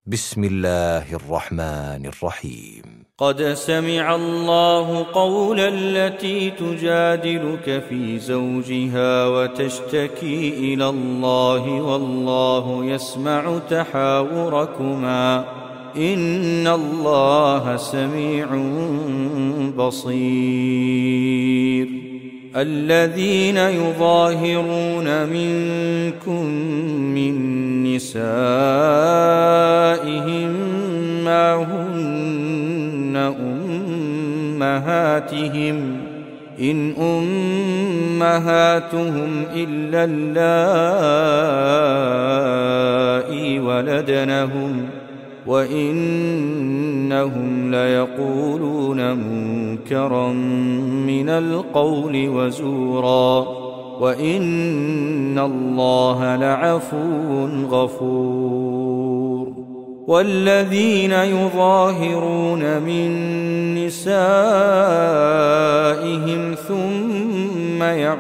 بسم الله الرحمن الرحيم. قد سمع الله قول التي تجادلك في زوجها وتشتكي إلى الله والله يسمع تحاوركما إن الله سميع بصير. الذين يظاهرون منكم من نسائهم ما هن أمهاتهم إن أمهاتهم إلا اللائي ولدنهم وإنهم ليقولون منكرا من القول وزورا وإن الله لعفو غفور. والذين يظاهرون من نسائهم ثم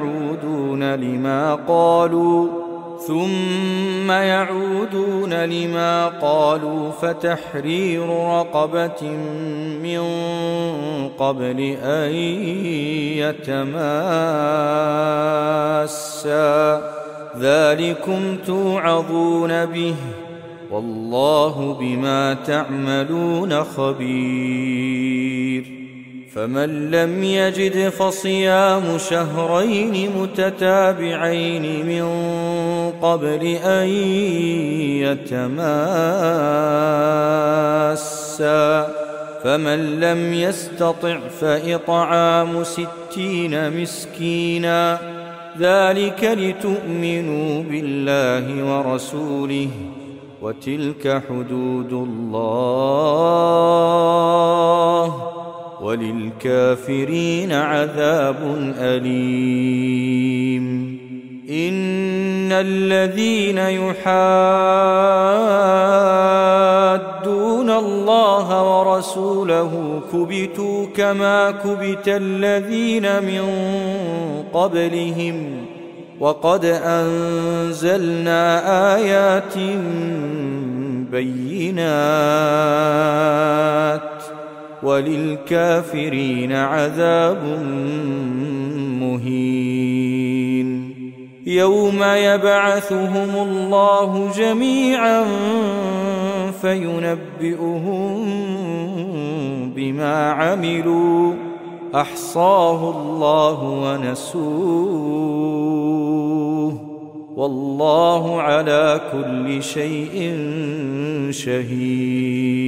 يعودون لما قالوا فتحرير رقبة من قبل أن يتماسا ذلكم توعظون به والله بما تعملون خبير. فمن لم يجد فصيام شهرين متتابعين من قبل أن يتماسا فمن لم يستطع فإطعام 60 مسكينا ذلك لتؤمنوا بالله ورسوله وتلك حدود الله وللكافرين عذاب أليم. إن الذين يحادون الله ورسوله كبتوا كما كبت الذين من قبلهم وقد أنزلنا آيات بينات وللكافرين عذاب مهين. يوم يبعثهم الله جميعا فينبئهم بما عملوا أحصاه الله ونسوه والله على كل شيء شهيد.